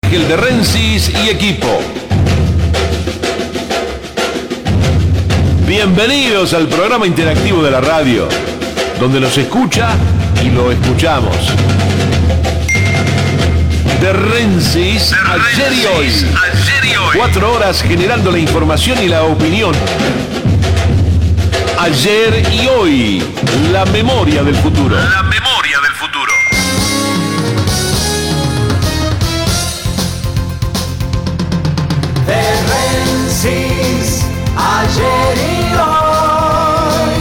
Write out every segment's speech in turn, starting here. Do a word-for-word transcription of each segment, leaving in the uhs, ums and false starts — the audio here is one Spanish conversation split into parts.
El de Rensis y equipo. Bienvenidos al programa interactivo de la radio, donde los escucha y lo escuchamos. De Rensis, ayer y hoy. Cuatro horas generando la información y la opinión. Ayer y hoy, la memoria del futuro. La memoria del futuro. De Rensis, ayer y hoy,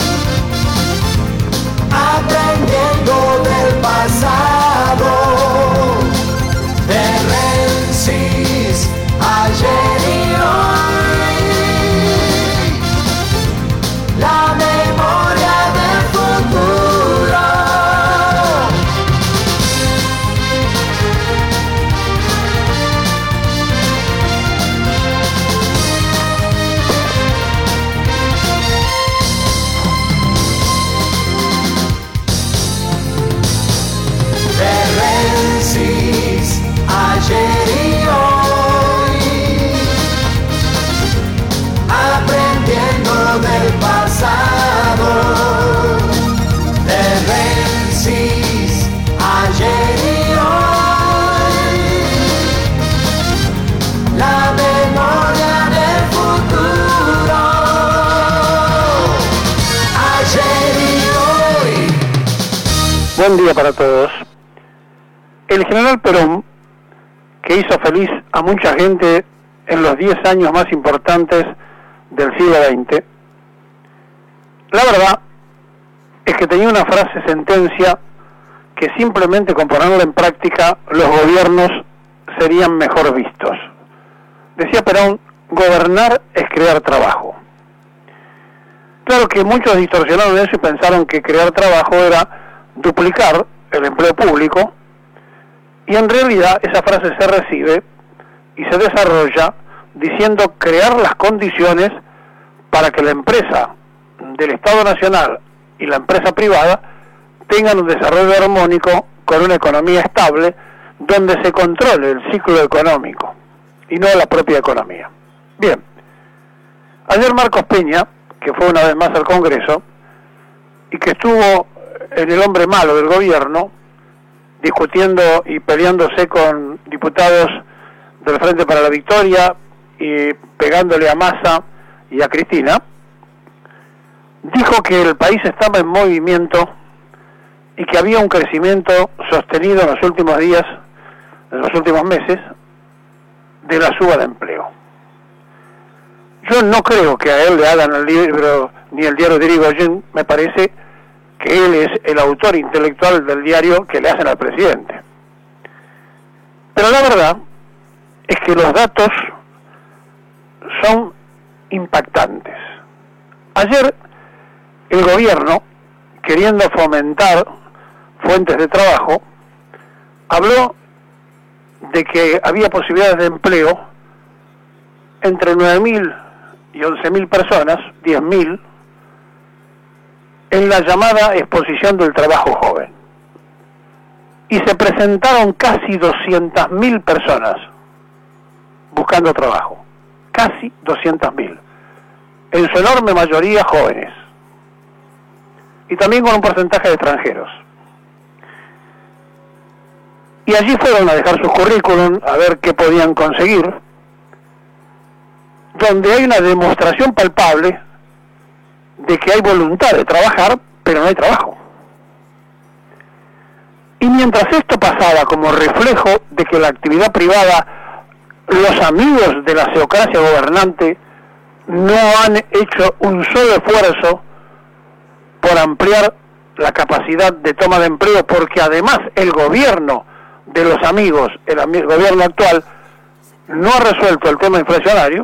aprendiendo del pasado. De Rensis, ayer y hoy, la memoria del futuro. Ayer y hoy, aprendiendo del pasado. De Rensis, ayer y hoy, la memoria del futuro. Ayer y hoy. Buen día para todos. El general Perón, que hizo feliz a mucha gente en los diez años más importantes del siglo veinte, la verdad es que tenía una frase sentencia que simplemente con ponerla en práctica los gobiernos serían mejor vistos. Decía Perón, gobernar es crear trabajo. Claro que muchos distorsionaron eso y pensaron que crear trabajo era duplicar el empleo público, y en realidad esa frase se recibe y se desarrolla diciendo crear las condiciones para que la empresa del Estado Nacional y la empresa privada tengan un desarrollo armónico con una economía estable donde se controle el ciclo económico y no la propia economía. Bien, ayer Marcos Peña, que fue una vez más al Congreso y que estuvo en el hombre malo del gobierno, discutiendo y peleándose con diputados del Frente para la Victoria y pegándole a Massa y a Cristina, dijo que el país estaba en movimiento y que había un crecimiento sostenido en los últimos días, en los últimos meses, de la suba de empleo. Yo no creo que a él le hagan el libro ni el diario de Irigoyen, me parece que él es el autor intelectual del diario que le hacen al presidente. Pero la verdad es que los datos son impactantes. Ayer el gobierno, queriendo fomentar fuentes de trabajo, habló de que había posibilidades de empleo entre nueve mil y once mil personas, diez mil, en la llamada exposición del trabajo joven. Y se presentaron casi doscientas mil personas buscando trabajo. Casi doscientas mil. En su enorme mayoría jóvenes. Y también con un porcentaje de extranjeros. Y allí fueron a dejar sus currículum a ver qué podían conseguir, donde hay una demostración palpable de que hay voluntad de trabajar, pero no hay trabajo. Y mientras esto pasaba como reflejo de que la actividad privada, los amigos de la ceocracia gobernante, no han hecho un solo esfuerzo por ampliar la capacidad de toma de empleo, porque además el gobierno de los amigos, el, el gobierno actual, no ha resuelto el tema inflacionario.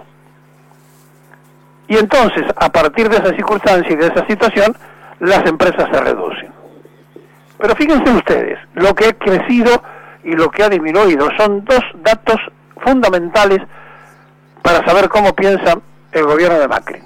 Y entonces, a partir de esa circunstancia y de esa situación, las empresas se reducen. Pero fíjense ustedes, lo que ha crecido y lo que ha disminuido son dos datos fundamentales para saber cómo piensa el gobierno de Macri.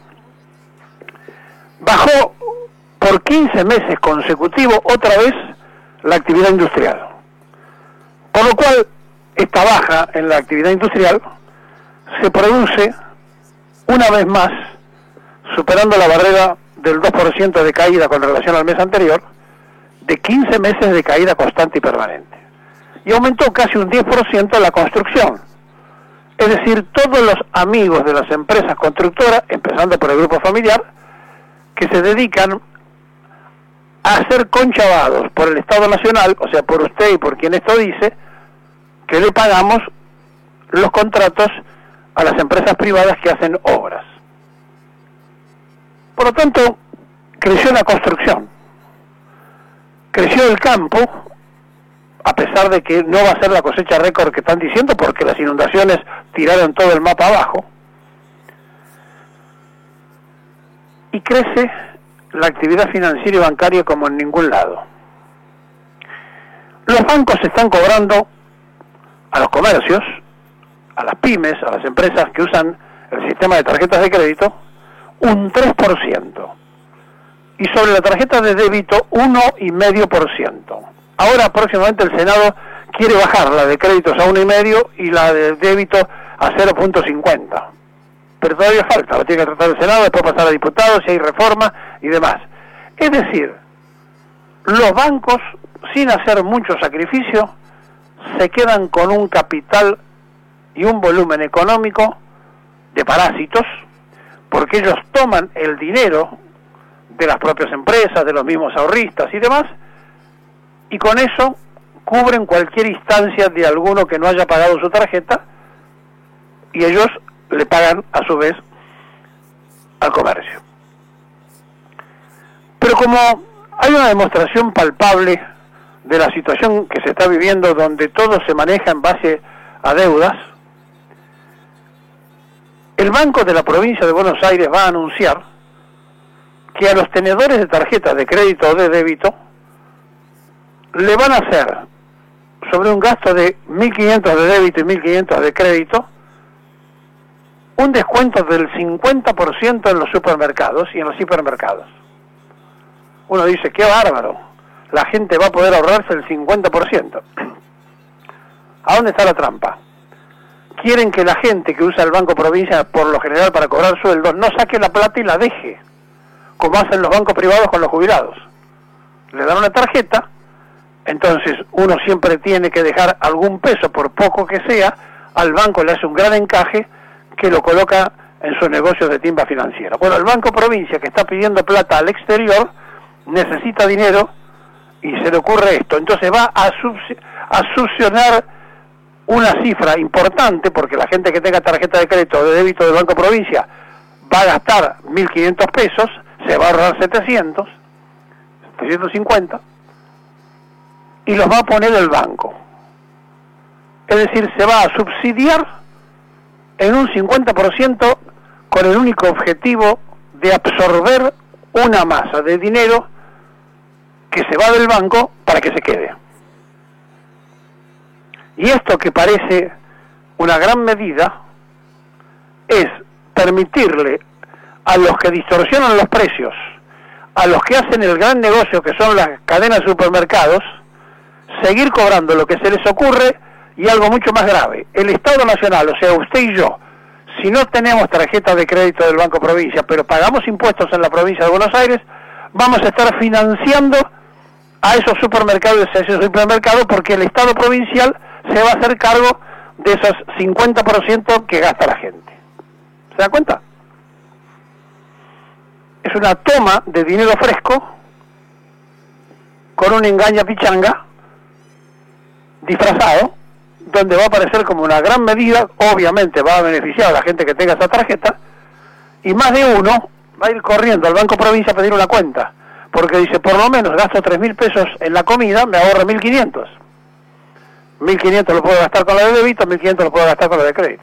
Bajó por quince meses consecutivos otra vez la actividad industrial, por lo cual esta baja en la actividad industrial se produce una vez más, superando la barrera del dos por ciento de caída con relación al mes anterior, de quince meses de caída constante y permanente. Y aumentó casi un diez por ciento la construcción. Es decir, todos los amigos de las empresas constructoras, empezando por el grupo familiar, que se dedican a ser conchavados por el Estado Nacional, o sea, por usted y por quien esto dice, que le pagamos los contratos a las empresas privadas que hacen obras. Por lo tanto, creció la construcción, creció el campo, a pesar de que no va a ser la cosecha récord que están diciendo, porque las inundaciones tiraron todo el mapa abajo, y crece la actividad financiera y bancaria como en ningún lado. Los bancos están cobrando a los comercios, a las pymes, a las empresas que usan el sistema de tarjetas de crédito, un tres por ciento. Y sobre la tarjeta de débito, uno coma cinco por ciento. Ahora próximamente el Senado quiere bajar la de créditos a uno coma cinco y la de débito a cero punto cincuenta. Pero todavía falta, lo tiene que tratar el Senado, después pasar a diputados, si hay reforma y demás. Es decir, los bancos, sin hacer mucho sacrificio, se quedan con un capital y un volumen económico de parásitos, porque ellos toman el dinero de las propias empresas, de los mismos ahorristas y demás, y con eso cubren cualquier instancia de alguno que no haya pagado su tarjeta, y ellos le pagan a su vez al comercio. Pero como hay una demostración palpable de la situación que se está viviendo, donde todo se maneja en base a deudas, el Banco de la Provincia de Buenos Aires va a anunciar que a los tenedores de tarjetas de crédito o de débito le van a hacer, sobre un gasto de mil quinientos de débito y mil quinientos de crédito, un descuento del cincuenta por ciento en los supermercados y en los hipermercados. Uno dice, qué bárbaro, la gente va a poder ahorrarse el cincuenta por ciento. ¿A dónde está la trampa? Quieren que la gente que usa el Banco Provincia, por lo general para cobrar sueldos, no saque la plata y la deje, como hacen los bancos privados con los jubilados. Le dan una tarjeta, entonces uno siempre tiene que dejar algún peso, por poco que sea, al banco le hace un gran encaje que lo coloca en sus negocios de timba financiera. Bueno, el Banco Provincia, que está pidiendo plata al exterior, necesita dinero y se le ocurre esto. Entonces va a, a succionar una cifra importante, porque la gente que tenga tarjeta de crédito o de débito del Banco Provincia va a gastar mil quinientos pesos, se va a ahorrar setecientos, setecientos cincuenta, y los va a poner el banco. Es decir, se va a subsidiar en un cincuenta por ciento con el único objetivo de absorber una masa de dinero que se va del banco para que se quede. Y esto, que parece una gran medida, es permitirle a los que distorsionan los precios, a los que hacen el gran negocio que son las cadenas de supermercados, seguir cobrando lo que se les ocurre. Y algo mucho más grave, el Estado Nacional, o sea, usted y yo, si no tenemos tarjeta de crédito del Banco Provincia, pero pagamos impuestos en la provincia de Buenos Aires, vamos a estar financiando a esos supermercados y a esos supermercados, porque el Estado provincial se va a hacer cargo de esos cincuenta por ciento que gasta la gente. ¿Se da cuenta? Es una toma de dinero fresco con un engaña pichanga disfrazado, donde va a aparecer como una gran medida. Obviamente va a beneficiar a la gente que tenga esa tarjeta, y más de uno va a ir corriendo al Banco Provincia a pedir una cuenta, porque dice, por lo menos gasto tres mil pesos en la comida, me ahorro mil quinientos. mil quinientos lo puedo gastar con la de débito, mil quinientos lo puedo gastar con la de crédito.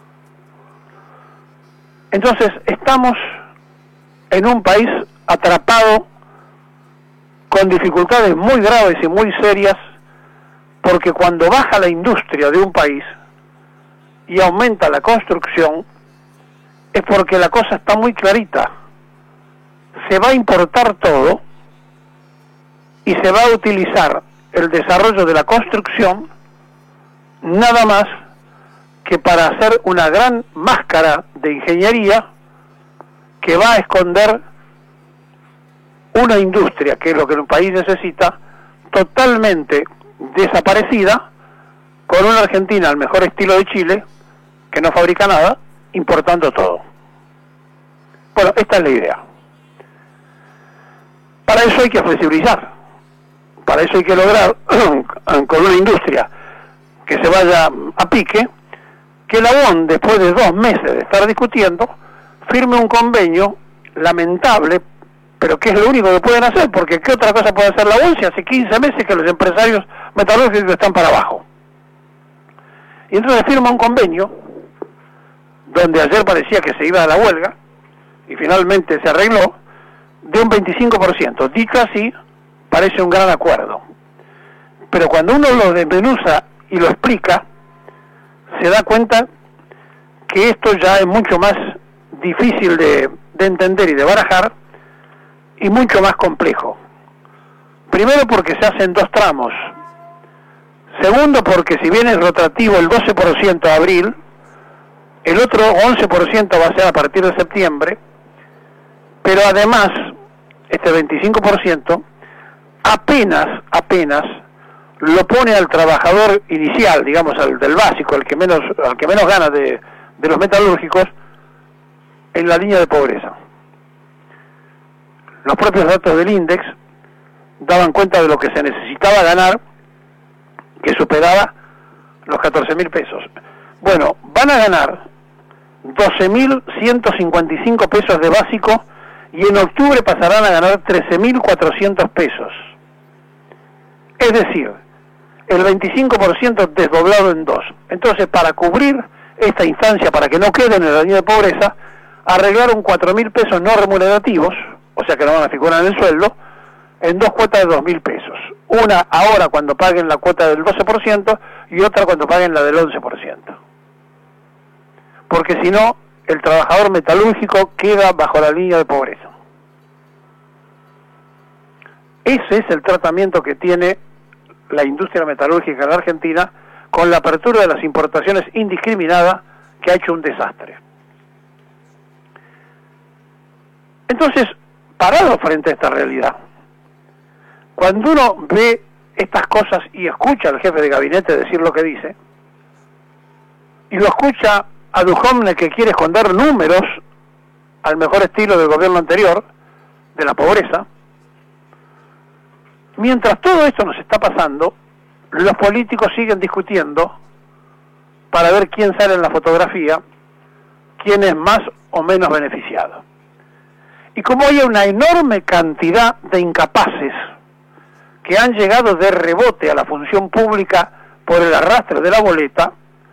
Entonces estamos en un país atrapado con dificultades muy graves y muy serias, porque cuando baja la industria de un país y aumenta la construcción, es porque la cosa está muy clarita. Se va a importar todo y se va a utilizar el desarrollo de la construcción nada más que para hacer una gran máscara de ingeniería que va a esconder una industria, que es lo que un país necesita, totalmente desaparecida, con una Argentina al mejor estilo de Chile, que no fabrica nada, importando todo. Bueno, esta es la idea. Para eso hay que flexibilizar, para eso hay que lograr con una industria que se vaya a pique, que la O N, después de dos meses de estar discutiendo, firme un convenio lamentable, pero que es lo único que pueden hacer, porque ¿qué otra cosa puede hacer la O N si hace quince meses que los empresarios metalúrgicos están para abajo? Y entonces firma un convenio, donde ayer parecía que se iba a la huelga, y finalmente se arregló, de un veinticinco por ciento. Dicho así, parece un gran acuerdo. Pero cuando uno lo desmenuza y lo explica, se da cuenta que esto ya es mucho más difícil de, de entender y de barajar, y mucho más complejo. Primero porque se hacen dos tramos. Segundo porque si bien es rotativo el doce por ciento de abril, el otro once por ciento va a ser a partir de septiembre, pero además, este veinticinco por ciento, apenas, apenas, lo pone al trabajador inicial, digamos, al del básico, al que menos, al que menos gana de, de los metalúrgicos, en la línea de pobreza. Los propios datos del INDEX daban cuenta de lo que se necesitaba ganar, que superaba los catorce mil pesos. Bueno, van a ganar doce mil ciento cincuenta y cinco pesos de básico y en octubre pasarán a ganar trece mil cuatrocientos pesos. Es decir, el veinticinco por ciento desdoblado en dos. Entonces, para cubrir esta instancia, para que no queden en la línea de pobreza, arreglaron cuatro mil pesos no remunerativos, o sea que no van a figurar en el sueldo, en dos cuotas de dos mil pesos. Una ahora cuando paguen la cuota del doce por ciento y otra cuando paguen la del once por ciento. Porque si no, el trabajador metalúrgico queda bajo la línea de pobreza. Ese es el tratamiento que tiene la industria metalúrgica en la Argentina con la apertura de las importaciones indiscriminada, que ha hecho un desastre. Entonces, parado frente a esta realidad, cuando uno ve estas cosas y escucha al jefe de gabinete decir lo que dice, y lo escucha a Duhovne, que quiere esconder números al mejor estilo del gobierno anterior, de la pobreza, mientras todo esto nos está pasando, los políticos siguen discutiendo para ver quién sale en la fotografía, quién es más o menos beneficiado. Y como hay una enorme cantidad de incapaces que han llegado de rebote a la función pública por el arrastre de la boleta,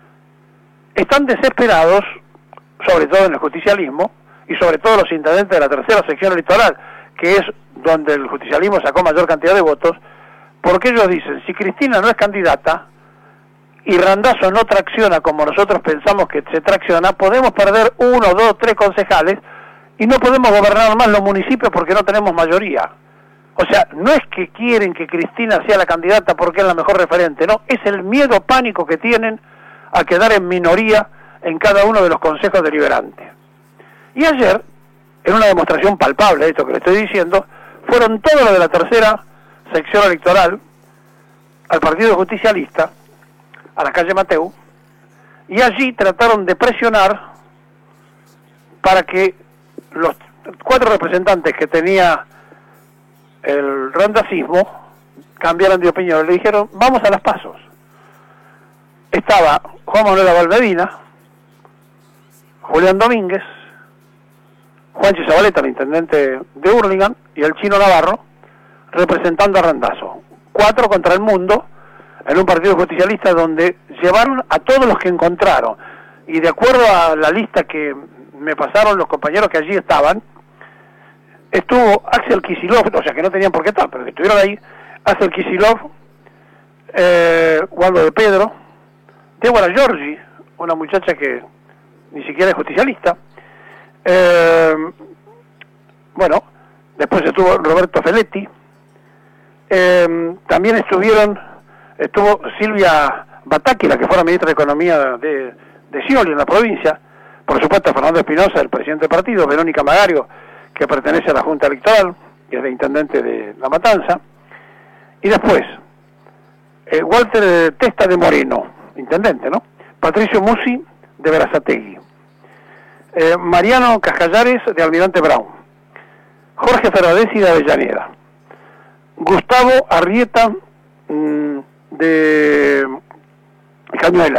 están desesperados, sobre todo en el justicialismo, y sobre todo los intendentes de la tercera sección electoral, que es donde el justicialismo sacó mayor cantidad de votos, porque ellos dicen, si Cristina no es candidata, y Randazzo no tracciona como nosotros pensamos que se tracciona, podemos perder uno, dos, tres concejales, y no podemos gobernar más los municipios porque no tenemos mayoría. O sea, no es que quieren que Cristina sea la candidata porque es la mejor referente, no, es el miedo pánico que tienen a quedar en minoría en cada uno de los consejos deliberantes. Y ayer, en una demostración palpable de esto que le estoy diciendo, fueron todos los de la tercera sección electoral al Partido Justicialista, a la calle Mateu, y allí trataron de presionar para que los cuatro representantes que tenía el randacismo cambiaran de opinión. Le dijeron, vamos a las pasos. Estaba Juan Manuel Valmedina, Julián Domínguez, Juanchi Zabaleta, el intendente de Hurlingham, y el Chino Navarro, representando a Randazzo. Cuatro contra el mundo, en un partido justicialista donde llevaron a todos los que encontraron. Y de acuerdo a la lista que me pasaron los compañeros que allí estaban, estuvo Axel Kicillof, o sea que no tenían por qué estar, pero que estuvieron ahí, Axel Kicillof, eh, Waldo de Pedro, Débora Giorgi, una muchacha que ni siquiera es justicialista, eh, bueno, después estuvo Roberto Feletti, eh, también estuvieron, estuvo Silvia Bataki, la que fuera ministra de Economía de, de Scioli en la provincia, por supuesto Fernando Espinosa, el presidente del partido, Verónica Magario, que pertenece a la Junta Electoral, que es la intendente de La Matanza, y después eh, Walter Testa de Moreno, intendente, ¿no? Patricio Musi de Berazategui, eh, Mariano Cascallares de Almirante Brown, Jorge Ferradesi de Avellaneda, Gustavo Arrieta mmm, de Cañuelas,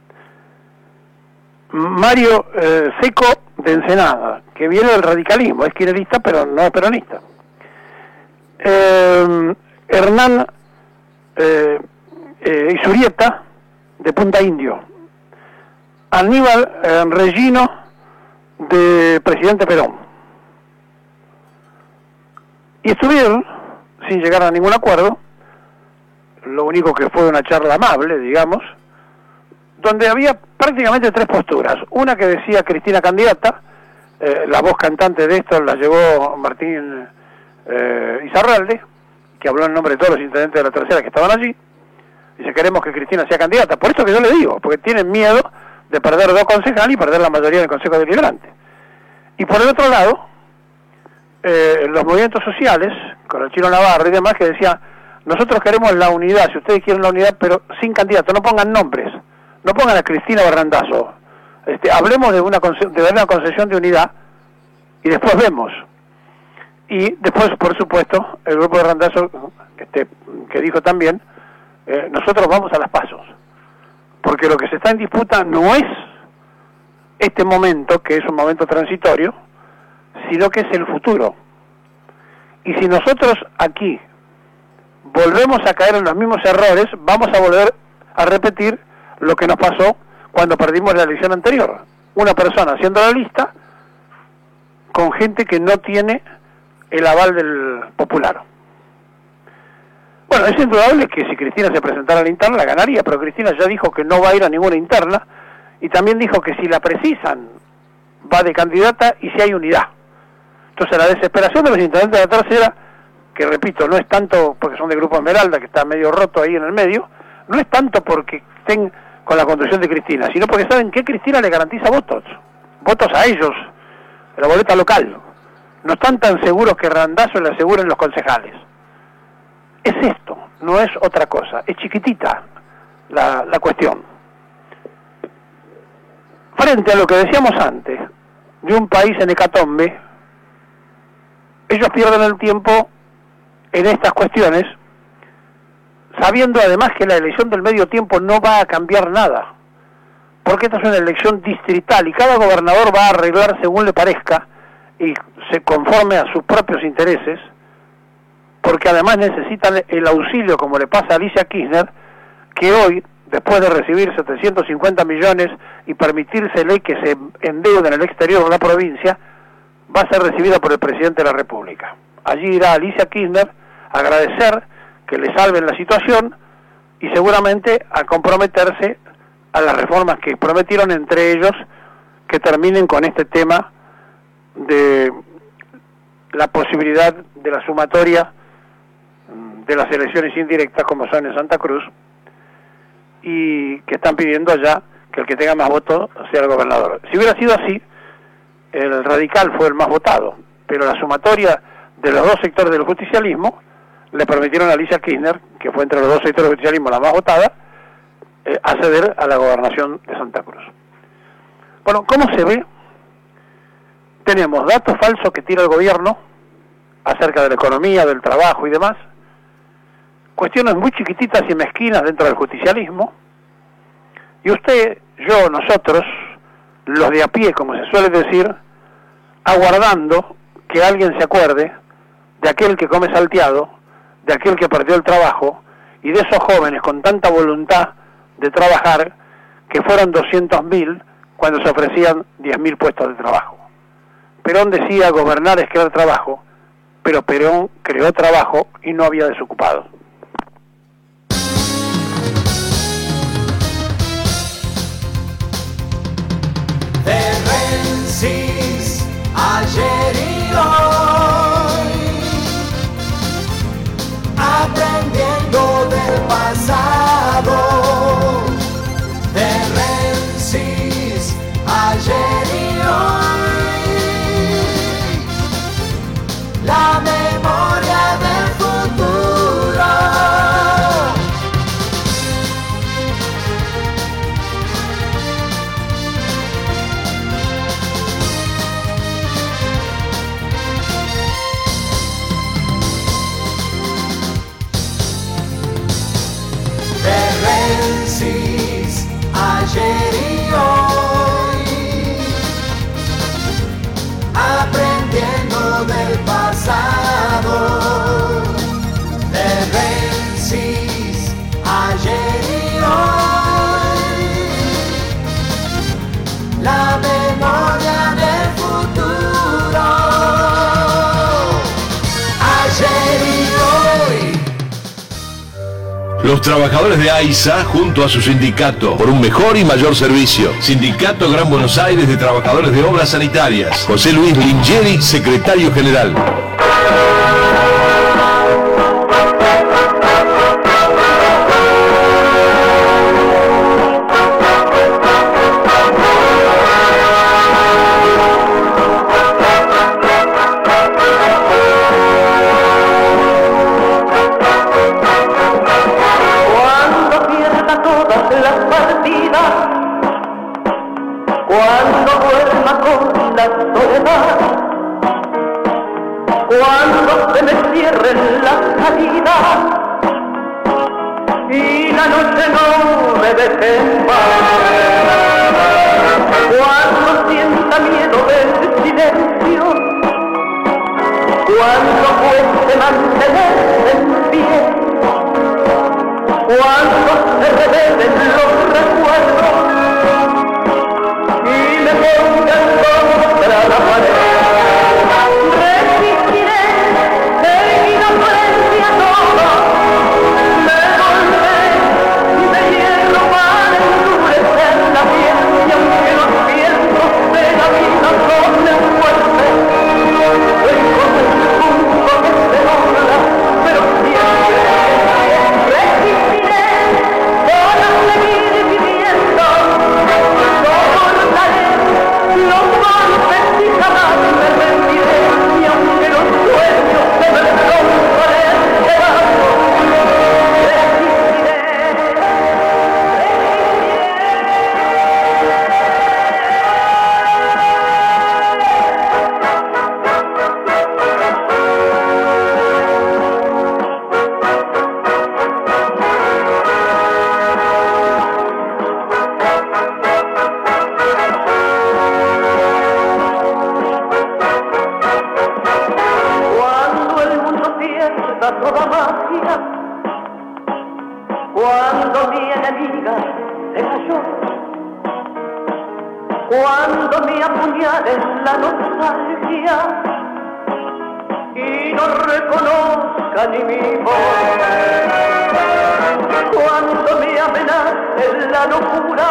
Mario eh, Seco de Ensenada, que viene del radicalismo, es kirchnerista pero no es peronista, eh, Hernán eh, eh, Isurieta de Punta Indio, Aníbal eh, Regino de Presidente Perón. Y estuvieron, sin llegar a ningún acuerdo, lo único que fue una charla amable, digamos, donde había prácticamente tres posturas. Una que decía Cristina candidata, eh, la voz cantante de esto la llevó Martín eh, Izarralde, que habló en nombre de todos los intendentes de la tercera que estaban allí. Dice, queremos que Cristina sea candidata. Por eso que yo le digo, porque tienen miedo de perder dos concejales y perder la mayoría del Consejo Deliberante. Y por el otro lado, eh, los movimientos sociales, con el Chino Navarro y demás, que decían, nosotros queremos la unidad, si ustedes quieren la unidad, pero sin candidato, no pongan nombres, no pongan a Cristina Barrandazo, este, hablemos de una, de una concesión de unidad y después vemos. Y después, por supuesto, el grupo de Randazzo, este, que dijo también, eh, nosotros vamos a las pasos, porque lo que se está en disputa no es este momento, que es un momento transitorio, sino que es el futuro. Y si nosotros aquí volvemos a caer en los mismos errores, vamos a volver a repetir lo que nos pasó cuando perdimos la elección anterior. Una persona haciendo la lista con gente que no tiene el aval del popular. Bueno, es indudable que si Cristina se presentara a la interna la ganaría, pero Cristina ya dijo que no va a ir a ninguna interna y también dijo que si la precisan va de candidata y si hay unidad. Entonces la desesperación de los intendentes de la tercera, que repito, no es tanto porque son de Grupo Esmeralda, que está medio roto ahí en el medio, no es tanto porque estén con la conducción de Cristina, sino porque saben que Cristina le garantiza votos, votos a ellos, la boleta local. No están tan seguros que Randazzo le aseguren los concejales. Es esto, no es otra cosa, es chiquitita la, la cuestión. Frente a lo que decíamos antes, de un país en hecatombe, ellos pierden el tiempo en estas cuestiones, sabiendo además que la elección del medio tiempo no va a cambiar nada, porque esta es una elección distrital y cada gobernador va a arreglar según le parezca y se conforme a sus propios intereses, porque además necesitan el auxilio, como le pasa a Alicia Kirchner, que hoy, después de recibir setecientos cincuenta millones y permitírsele que se endeude en el exterior de la provincia, va a ser recibida por el presidente de la República. Allí irá Alicia Kirchner a agradecer que le salven la situación y seguramente a comprometerse a las reformas que prometieron, entre ellos que terminen con este tema de la posibilidad de la sumatoria de las elecciones indirectas como son en Santa Cruz, y que están pidiendo allá que el que tenga más votos sea el gobernador. Si hubiera sido así, el radical fue el más votado, pero la sumatoria de los dos sectores del justicialismo le permitieron a Alicia Kirchner, que fue entre los dos sectores del justicialismo la más votada, eh, acceder a la gobernación de Santa Cruz. Bueno, ¿cómo se ve? Tenemos datos falsos que tira el gobierno acerca de la economía, del trabajo y demás, cuestiones muy chiquititas y mezquinas dentro del justicialismo, y usted, yo, nosotros, los de a pie, como se suele decir, aguardando que alguien se acuerde de aquel que come salteado, de aquel que perdió el trabajo, y de esos jóvenes con tanta voluntad de trabajar, que fueron doscientos mil cuando se ofrecían diez mil puestos de trabajo. Perón decía, gobernar es crear trabajo, pero Perón creó trabajo y no había desocupados. Rensis, ayer y hoy, aprendiendo del pasado. Los trabajadores de AISA junto a su sindicato por un mejor y mayor servicio. Sindicato Gran Buenos Aires de Trabajadores de Obras Sanitarias. José Luis Lingeri, secretario general. Cuando se me cierren las salidas y la noche no me deje en paz, cuando sienta miedo del silencio, cuando cueste mantenerse en pie, cuando se revelen los recuerdos y me pongan contra la pared. Cuando mi enemiga se cayó, cuando me apuñale la nostalgia y no reconozca ni mi voz, cuando me amenace la locura,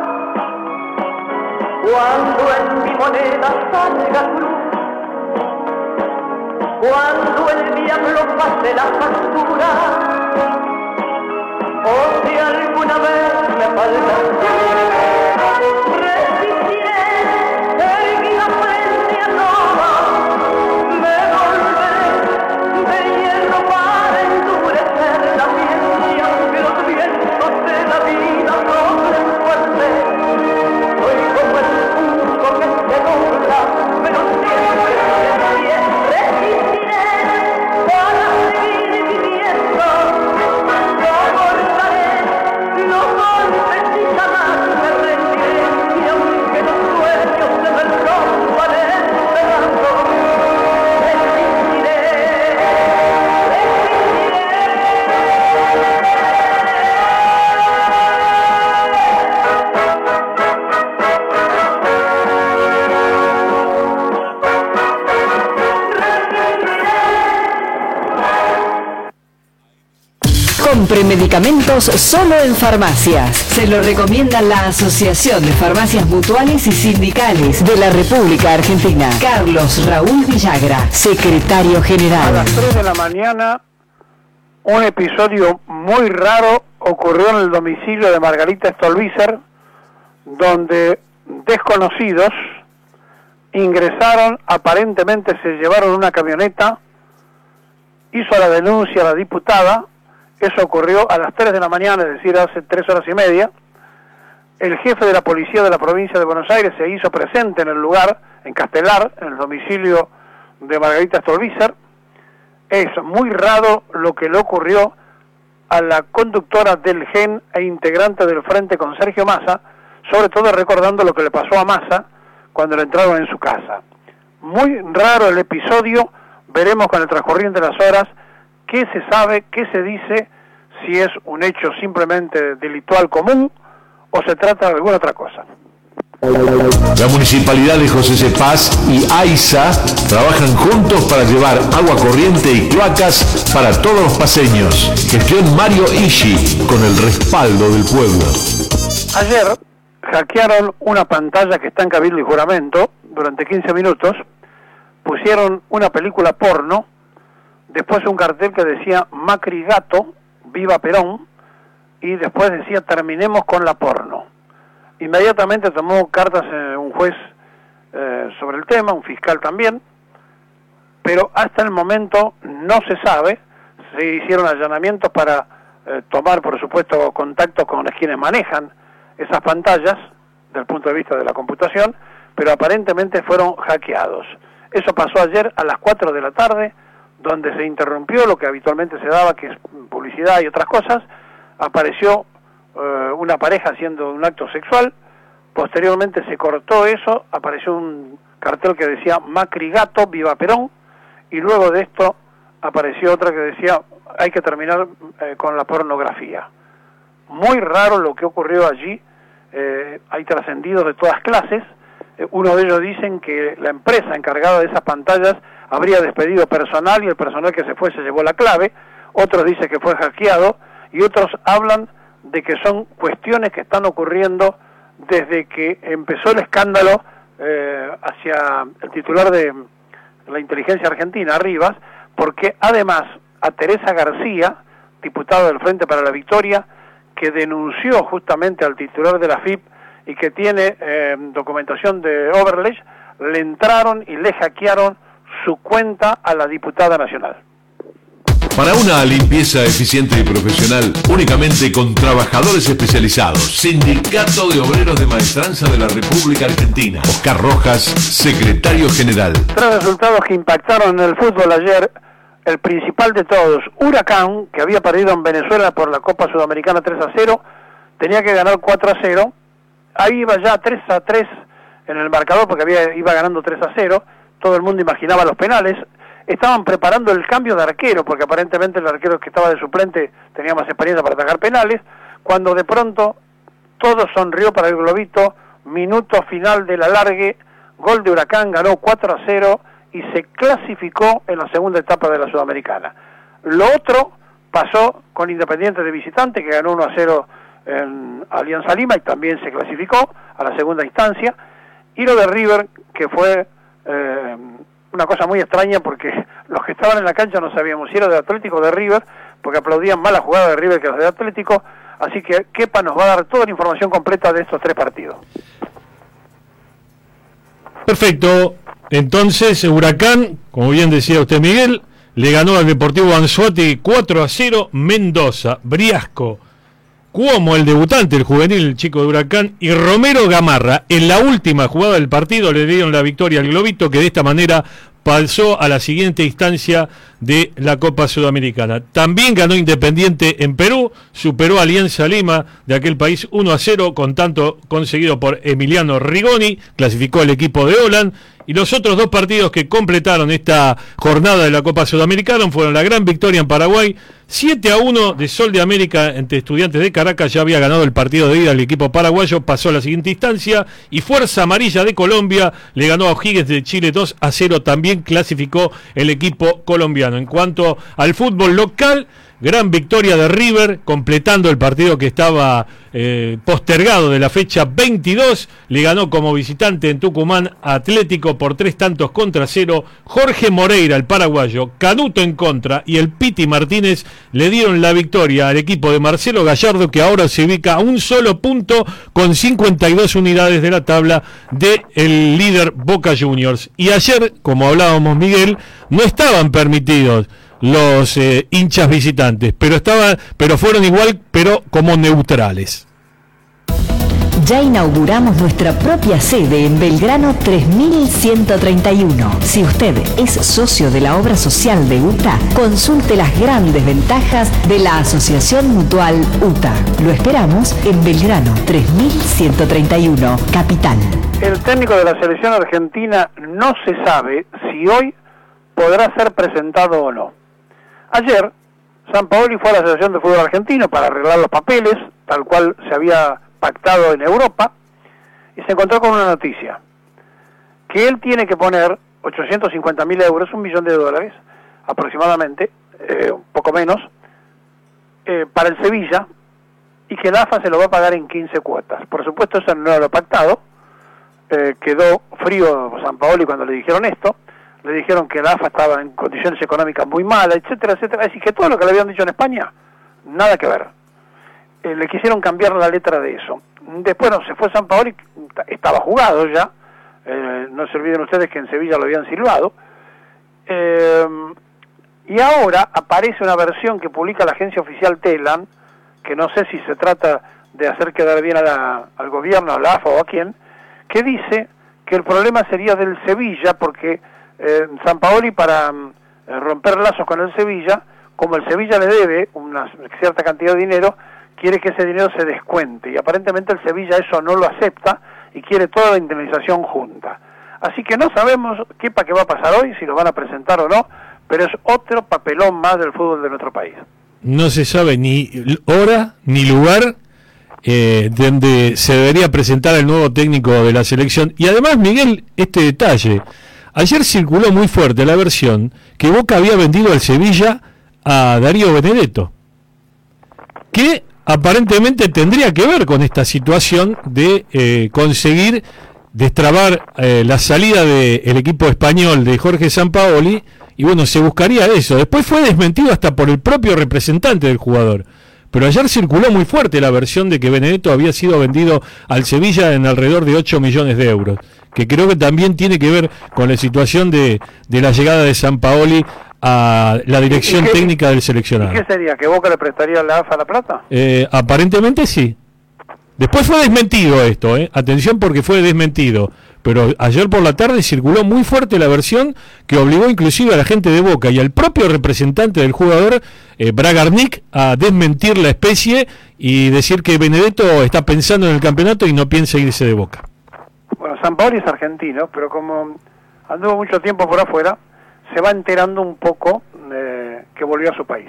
cuando en mi moneda salga cruz, cuando el diablo pase la factura, o si alguna vez me falta, resistiré, erguida frente a todo, me volveré de hierro para endurecer la piel, y aunque los vientos de la vida soplen fuerte, soy como el punto que se dobla, pero siempre de pie, resistiré para seguir viviendo. No golpes y jamás me rendiré, y aunque los sueños se me rompan en pedazos, resistiré, Compre medicamentos solo en farmacias. Se lo recomienda la Asociación de Farmacias Mutuales y Sindicales de la República Argentina. Carlos Raúl Villagra, secretario general. A las tres de la mañana, un episodio muy raro ocurrió en el domicilio de Margarita Stolbizer, donde desconocidos ingresaron, aparentemente se llevaron una camioneta, hizo la denuncia la diputada. Eso ocurrió a las tres de la mañana, es decir, hace tres horas y media. El jefe de la policía de la provincia de Buenos Aires se hizo presente en el lugar, en Castelar, en el domicilio de Margarita Stolbizer. Es muy raro lo que le ocurrió a la conductora del G E N e integrante del Frente con Sergio Massa, sobre todo recordando lo que le pasó a Massa cuando le entraron en su casa. Muy raro el episodio, veremos con el transcurrir de las horas qué se sabe, qué se dice, si es un hecho simplemente delictual común o se trata de alguna otra cosa. La Municipalidad de José Cepaz y AISA trabajan juntos para llevar agua corriente y cloacas para todos los paseños. Gestión Mario Ishi, con el respaldo del pueblo. Ayer hackearon una pantalla que está en Cabildo y Juramento durante quince minutos, pusieron una película porno, después un cartel que decía Macri Gato, viva Perón, y después decía terminemos con la porno. Inmediatamente tomó cartas eh, un juez eh, sobre el tema, un fiscal también, pero hasta el momento no se sabe. Se hicieron allanamientos para eh, tomar, por supuesto, contacto con quienes manejan esas pantallas desde el punto de vista de la computación, pero aparentemente fueron hackeados. Eso pasó ayer a las cuatro de la tarde, donde se interrumpió lo que habitualmente se daba, que es publicidad y otras cosas. Apareció eh, una pareja haciendo un acto sexual, posteriormente se cortó eso, apareció un cartel que decía Macri Gato, viva Perón, y luego de esto apareció otra que decía hay que terminar eh, con la pornografía. Muy raro lo que ocurrió allí, eh, hay trascendidos de todas clases. Eh, uno de ellos dicen que la empresa encargada de esas pantallas habría despedido personal y el personal que se fue se llevó la clave, otros dicen que fue hackeado y otros hablan de que son cuestiones que están ocurriendo desde que empezó el escándalo eh, hacia el titular de la inteligencia argentina, Rivas, porque además a Teresa García, diputada del Frente para la Victoria, que denunció justamente al titular de la F I P y que tiene eh, documentación de Overlay, le entraron y le hackearon su cuenta a la diputada nacional. Para una limpieza eficiente y profesional, únicamente con trabajadores especializados. Sindicato de Obreros de Maestranza de la República Argentina. Oscar Rojas, secretario general. Tres resultados que impactaron en el fútbol ayer. El principal de todos, Huracán, que había perdido en Venezuela por la Copa Sudamericana tres a cero, tenía que ganar cuatro a cero. Ahí iba ya tres a tres en el marcador porque había, iba ganando tres a cero. Todo el mundo imaginaba los penales. Estaban preparando el cambio de arquero, porque aparentemente el arquero que estaba de suplente tenía más experiencia para atajar penales, cuando de pronto todo sonrió para el globito, minuto final del alargue, gol de Huracán, ganó cuatro a cero y se clasificó en la segunda etapa de la Sudamericana. Lo otro pasó con Independiente de visitante, que ganó uno a cero en Alianza Lima y también se clasificó a la segunda instancia, y lo de River, que fue eh, una cosa muy extraña porque los que estaban en la cancha no sabíamos si era de Atlético o de River, porque aplaudían más la jugada de River que las de Atlético, así que Kepa nos va a dar toda la información completa de estos tres partidos. Perfecto, entonces Huracán, como bien decía usted Miguel, le ganó al Deportivo Anzoátegui cuatro a cero, Mendoza, Briasco, Cuomo, el debutante, el juvenil, el chico de Huracán, y Romero Gamarra, en la última jugada del partido le dieron la victoria al Globito, que de esta manera pasó a la siguiente instancia de la Copa Sudamericana. También ganó Independiente en Perú, superó a Alianza Lima de aquel país uno a cero, con tanto conseguido por Emiliano Rigoni, clasificó el equipo de Holland. Y los otros dos partidos que completaron esta jornada de la Copa Sudamericana fueron la gran victoria en Paraguay, siete a uno de Sol de América entre Estudiantes de Caracas, ya había ganado el partido de ida el equipo paraguayo, pasó a la siguiente instancia, y Fuerza Amarilla de Colombia le ganó a O'Higgins de Chile dos a cero, también clasificó el equipo colombiano. En cuanto al fútbol local, gran victoria de River, completando el partido que estaba eh, postergado de la fecha veintidós, le ganó como visitante en Tucumán Atlético por tres tantos contra cero. Jorge Moreira, el paraguayo, Canuto en contra y el Piti Martínez le dieron la victoria al equipo de Marcelo Gallardo, que ahora se ubica a un solo punto con cincuenta y dos unidades de la tabla del líder Boca Juniors. Y ayer, como hablábamos Miguel, no estaban permitidos los eh, hinchas visitantes, pero estaban, pero fueron igual, pero como neutrales. Ya inauguramos nuestra propia sede en Belgrano tres mil ciento treinta y uno. Si usted es socio de la obra social de U T A, consulte las grandes ventajas de la Asociación Mutual U T A. Lo esperamos en Belgrano tres mil ciento treinta y uno, Capital. El técnico de la selección argentina no se sabe si hoy podrá ser presentado o no. Ayer, Sampaoli fue a la Asociación de Fútbol Argentino para arreglar los papeles, tal cual se había pactado en Europa, y se encontró con una noticia, que él tiene que poner ochocientos cincuenta mil euros, un millón de dólares aproximadamente, eh, un poco menos, eh, para el Sevilla, y que el A F A se lo va a pagar en quince cuotas. Por supuesto, eso no era lo pactado, eh, quedó frío Sampaoli cuando le dijeron esto, le dijeron que el A F A estaba en condiciones económicas muy malas, etcétera, etcétera, así que todo lo que le habían dicho en España, nada que ver. Eh, le quisieron cambiar la letra de eso. Después no, se fue Sampaoli, estaba jugado ya, eh, no se olviden ustedes que en Sevilla lo habían silbado, eh, y ahora aparece una versión que publica la agencia oficial Telam, que no sé si se trata de hacer quedar bien a la, al gobierno, a la A F A o a quién, que dice que el problema sería del Sevilla, porque eh, Sampaoli, para eh, romper lazos con el Sevilla, como el Sevilla le debe una cierta cantidad de dinero, quiere que ese dinero se descuente, y aparentemente el Sevilla eso no lo acepta y quiere toda la indemnización junta. Así que no sabemos qué para qué va a pasar hoy, si lo van a presentar o no, pero es otro papelón más del fútbol de nuestro país. No se sabe ni hora ni lugar eh, donde se debería presentar el nuevo técnico de la selección. Y además, Miguel, este detalle, ayer circuló muy fuerte la versión que Boca había vendido al Sevilla a Darío Benedetto, que aparentemente tendría que ver con esta situación de eh, conseguir destrabar eh, la salida del equipo español de Jorge Sampaoli, y bueno, se buscaría eso. Después fue desmentido hasta por el propio representante del jugador, pero ayer circuló muy fuerte la versión de que Benedetto había sido vendido al Sevilla en alrededor de ocho millones de euros, que creo que también tiene que ver con la situación de, de la llegada de Sampaoli a la dirección ¿Y qué, técnica del seleccionado. ¿Y qué sería? ¿Que Boca le prestaría a la A F A la plata? Eh, aparentemente sí. Después fue desmentido esto, ¿eh? Atención, porque fue desmentido. Pero ayer por la tarde circuló muy fuerte la versión que obligó inclusive a la gente de Boca y al propio representante del jugador, eh, Bragarnik, a desmentir la especie y decir que Benedetto está pensando en el campeonato y no piensa irse de Boca. Bueno, Sampaoli es argentino, pero como anduvo mucho tiempo por afuera, se va enterando un poco eh, que volvió a su país.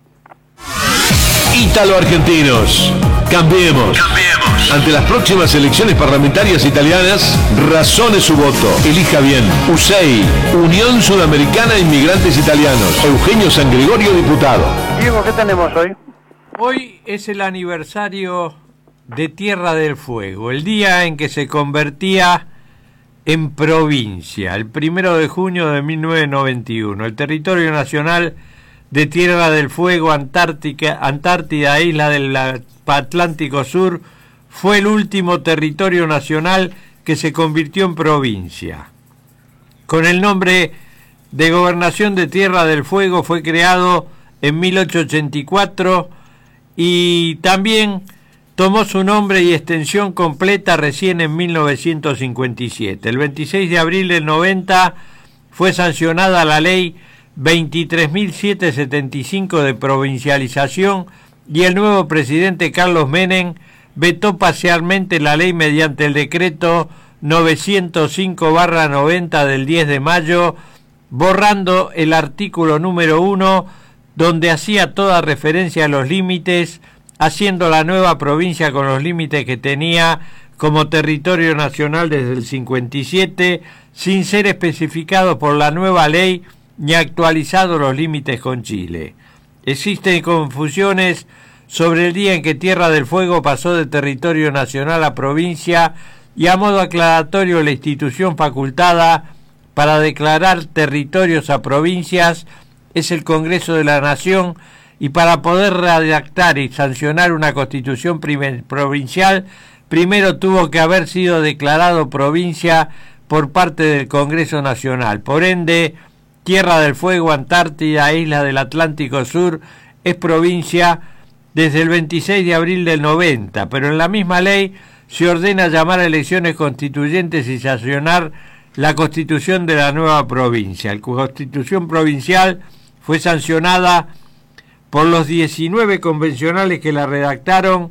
Ítalo-argentinos. Cambiemos. Cambiemos. Ante las próximas elecciones parlamentarias italianas, razone su voto. Elija bien. U S E I, Unión Sudamericana de Inmigrantes Italianos. Eugenio San Gregorio, diputado. Diego, ¿qué tenemos hoy? Hoy es el aniversario de Tierra del Fuego, el día en que se convertía en provincia, el primero de junio de mil novecientos noventa y uno. El territorio nacional de Tierra del Fuego, Antártica, Antártida, isla del Atlántico Sur, fue el último territorio nacional que se convirtió en provincia. Con el nombre de Gobernación de Tierra del Fuego fue creado en mil ochocientos ochenta y cuatro y también tomó su nombre y extensión completa recién en mil novecientos cincuenta y siete. El veintiséis de abril del noventa fue sancionada la ley veintitrés mil setecientos setenta y cinco de provincialización y el nuevo presidente Carlos Menem vetó parcialmente la ley mediante el decreto novecientos cinco barra noventa del diez de mayo, borrando el artículo número uno donde hacía toda referencia a los límites, haciendo la nueva provincia con los límites que tenía como territorio nacional desde el cincuenta y siete, sin ser especificado por la nueva ley ni actualizados los límites con Chile. Existen confusiones sobre el día en que Tierra del Fuego pasó de territorio nacional a provincia, y a modo aclaratorio la institución facultada para declarar territorios a provincias es el Congreso de la Nación, y para poder redactar y sancionar una constitución primer, provincial, primero tuvo que haber sido declarado provincia por parte del Congreso Nacional. Por ende, Tierra del Fuego, Antártida, isla del Atlántico Sur, es provincia desde el veintiséis de abril del noventa, pero en la misma ley se ordena llamar a elecciones constituyentes y sancionar la constitución de la nueva provincia. La constitución provincial fue sancionada por los diecinueve convencionales que la redactaron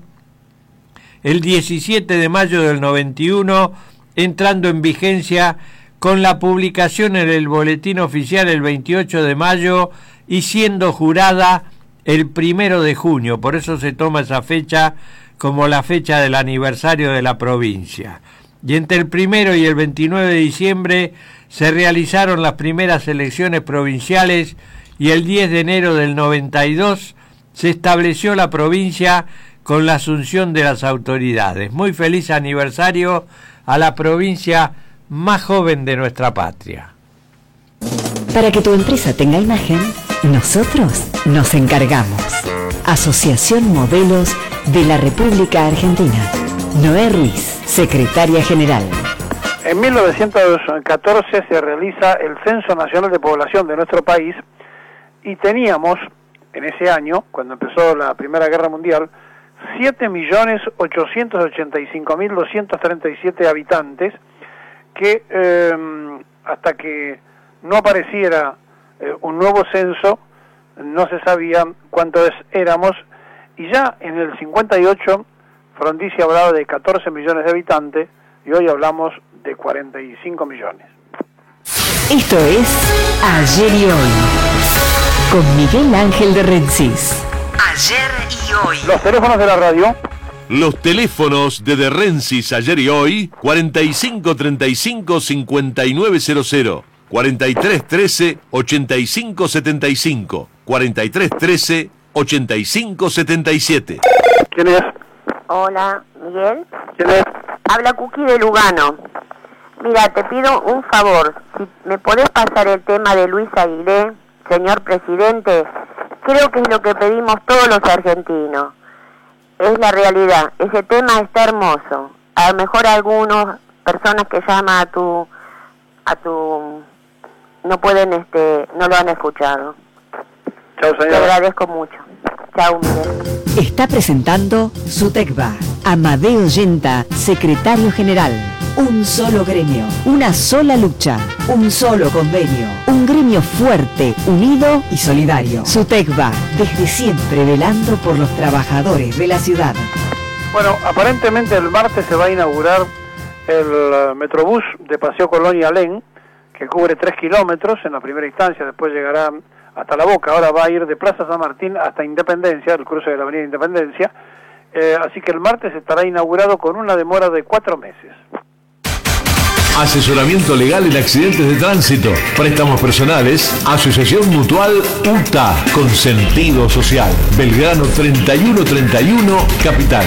el diecisiete de mayo del noventa y uno, entrando en vigencia con la publicación en el Boletín Oficial el veintiocho de mayo y siendo jurada el primero de junio. Por eso se toma esa fecha como la fecha del aniversario de la provincia. y entre el primero y el veintinueve de diciembre se realizaron las primeras elecciones provinciales y el diez de enero del noventa y dos se estableció la provincia con la asunción de las autoridades. Muy feliz aniversario a la provincia más joven de nuestra patria. Para que tu empresa tenga imagen, nosotros nos encargamos. Asociación Modelos de la República Argentina. Noé Ruiz, secretaria general. En mil novecientos catorce se realiza el Censo Nacional de Población de nuestro país y teníamos, en ese año, cuando empezó la Primera Guerra Mundial, siete millones ochocientos ochenta y cinco mil doscientos treinta y siete habitantes que eh, hasta que no apareciera eh, un nuevo censo no se sabía cuántos éramos, y ya en el cincuenta y ocho Frondizi hablaba de catorce millones de habitantes y hoy hablamos de cuarenta y cinco millones. Esto es Ayer y Hoy con Miguel Ángel de Rensis. Ayer y Hoy. Los teléfonos de la radio. Los teléfonos de De Rensis ayer y hoy, cuarenta y cinco treinta y cinco cincuenta y nueve cero cero, cuarenta y tres trece ochenta y cinco setenta y cinco, cuarenta y tres trece ochenta y cinco setenta y siete. ¿Quién es? Hola, Miguel. ¿Quién es? Habla Cuqui de Lugano. Mira, te pido un favor. Si me podés pasar el tema de Luis Aguilé, señor presidente, creo que es lo que pedimos todos los argentinos. Es la realidad. Ese tema está hermoso. A lo mejor algunas personas que llaman a tu... a tu... no pueden, este... no lo han escuchado. Chao, Te señora. agradezco mucho. Chao, Miguel. Está presentando SUTECBA. Amadeo Yenta, secretario general. Un solo gremio, una sola lucha, un solo convenio, un gremio fuerte, unido y solidario. SUTECBA, desde siempre velando por los trabajadores de la ciudad. Bueno, aparentemente el martes se va a inaugurar el uh, Metrobús de Paseo Colón y Alén, que cubre tres kilómetros en la primera instancia, después llegará hasta La Boca, ahora va a ir de Plaza San Martín hasta Independencia, el cruce de la avenida Independencia, eh, así que el martes estará inaugurado con una demora de cuatro meses. Asesoramiento legal en accidentes de tránsito, préstamos personales, Asociación Mutual U T A, con sentido social. Belgrano treinta y uno treinta y uno, Capital.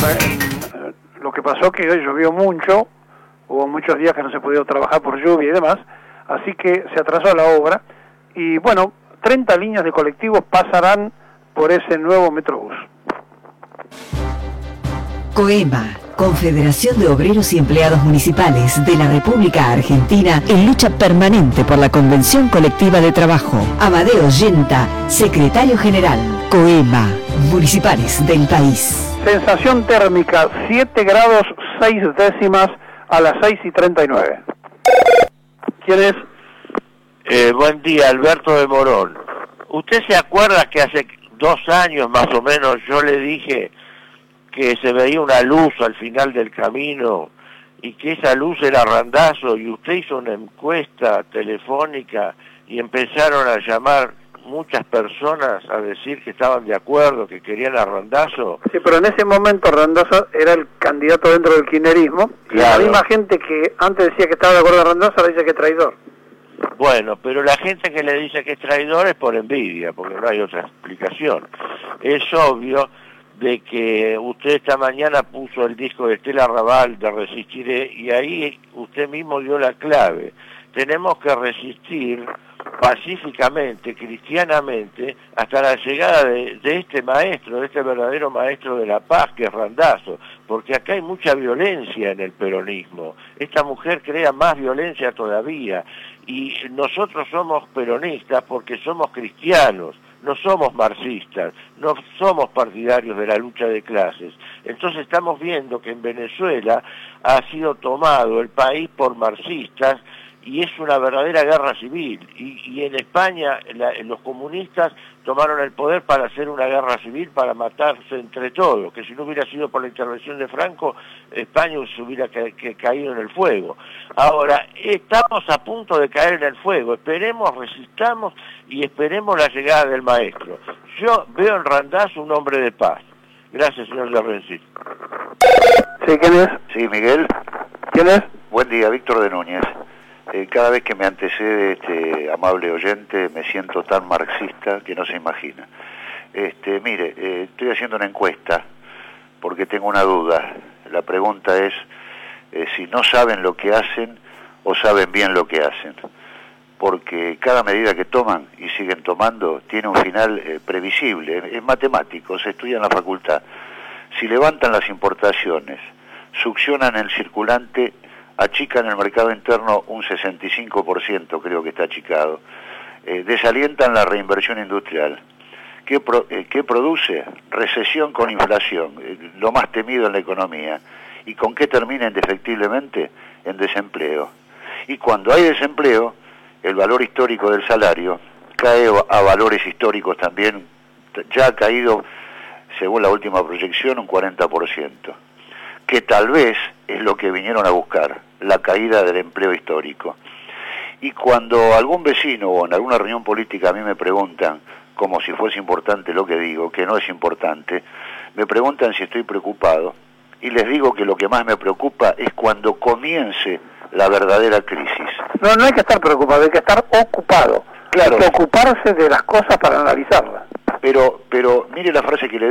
Lo que pasó que hoy llovió mucho, hubo muchos días que no se pudo trabajar por lluvia y demás, así que se atrasó la obra y bueno, treinta líneas de colectivos pasarán por ese nuevo Metrobús. COEMA, Confederación de Obreros y Empleados Municipales de la República Argentina, en lucha permanente por la Convención Colectiva de Trabajo. Amadeo Yenta, secretario general. COEMA, municipales del país. Sensación térmica siete grados seis décimas a las seis y treinta y nueve. ¿Quién es? Eh, buen día, Alberto de Morón. ¿Usted se acuerda que hace dos años más o menos yo le dije que se veía una luz al final del camino y que esa luz era Randazzo, y usted hizo una encuesta telefónica y empezaron a llamar muchas personas a decir que estaban de acuerdo, que querían a Randazzo? Sí, pero en ese momento Randazzo era el candidato dentro del kirchnerismo, y Claro. la misma gente que antes decía que estaba de acuerdo a Randazzo ahora dice que es traidor. Bueno, pero la gente que le dice que es traidor es por envidia, porque no hay otra explicación. Es obvio de que usted esta mañana puso el disco de Estela Raval de Resistiré, y ahí usted mismo dio la clave. Tenemos que resistir pacíficamente, cristianamente, hasta la llegada de, de este maestro, de este verdadero maestro de la paz, que es Randazzo, porque acá hay mucha violencia en el peronismo. Esta mujer crea más violencia todavía, y nosotros somos peronistas porque somos cristianos, no somos marxistas, no somos partidarios de la lucha de clases. Entonces estamos viendo que en Venezuela ha sido tomado el país por marxistas, y es una verdadera guerra civil, y, y en España la, los comunistas tomaron el poder para hacer una guerra civil, para matarse entre todos, que si no hubiera sido por la intervención de Franco, España se hubiera ca que caído en el fuego. Ahora, estamos a punto de caer en el fuego, esperemos, resistamos y esperemos la llegada del maestro. Yo veo en Randazzo un hombre de paz. Gracias, señor de Rensis. ¿Sí, quién es? Sí, Miguel. ¿Quién es? Buen día, Víctor de Núñez. Eh, cada vez que me antecede este amable oyente me siento tan marxista que no se imagina. Este, mire, eh, estoy haciendo una encuesta porque tengo una duda. La pregunta es eh, si no saben lo que hacen o saben bien lo que hacen. Porque cada medida que toman y siguen tomando tiene un final eh, previsible. Es matemático, se estudia en la facultad. Si levantan las importaciones, succionan el circulante, achican el mercado interno un sesenta y cinco por ciento, creo que está achicado, eh, desalientan la reinversión industrial. ¿Qué, pro, eh, ¿Qué produce? Recesión con inflación, eh, lo más temido en la economía. ¿Y con qué termina indefectiblemente? En desempleo. Y cuando hay desempleo, el valor histórico del salario cae a valores históricos también, ya ha caído, según la última proyección, un cuarenta por ciento. Que tal vez es lo que vinieron a buscar, la caída del empleo histórico. Y cuando algún vecino o en alguna reunión política a mí me preguntan, como si fuese importante lo que digo, que no es importante, me preguntan si estoy preocupado, y les digo que lo que más me preocupa es cuando comience la verdadera crisis. No, no hay que estar preocupado, hay que estar ocupado. Claro. Hay que ocuparse de las cosas para analizarlas. Pero, pero mire la frase que le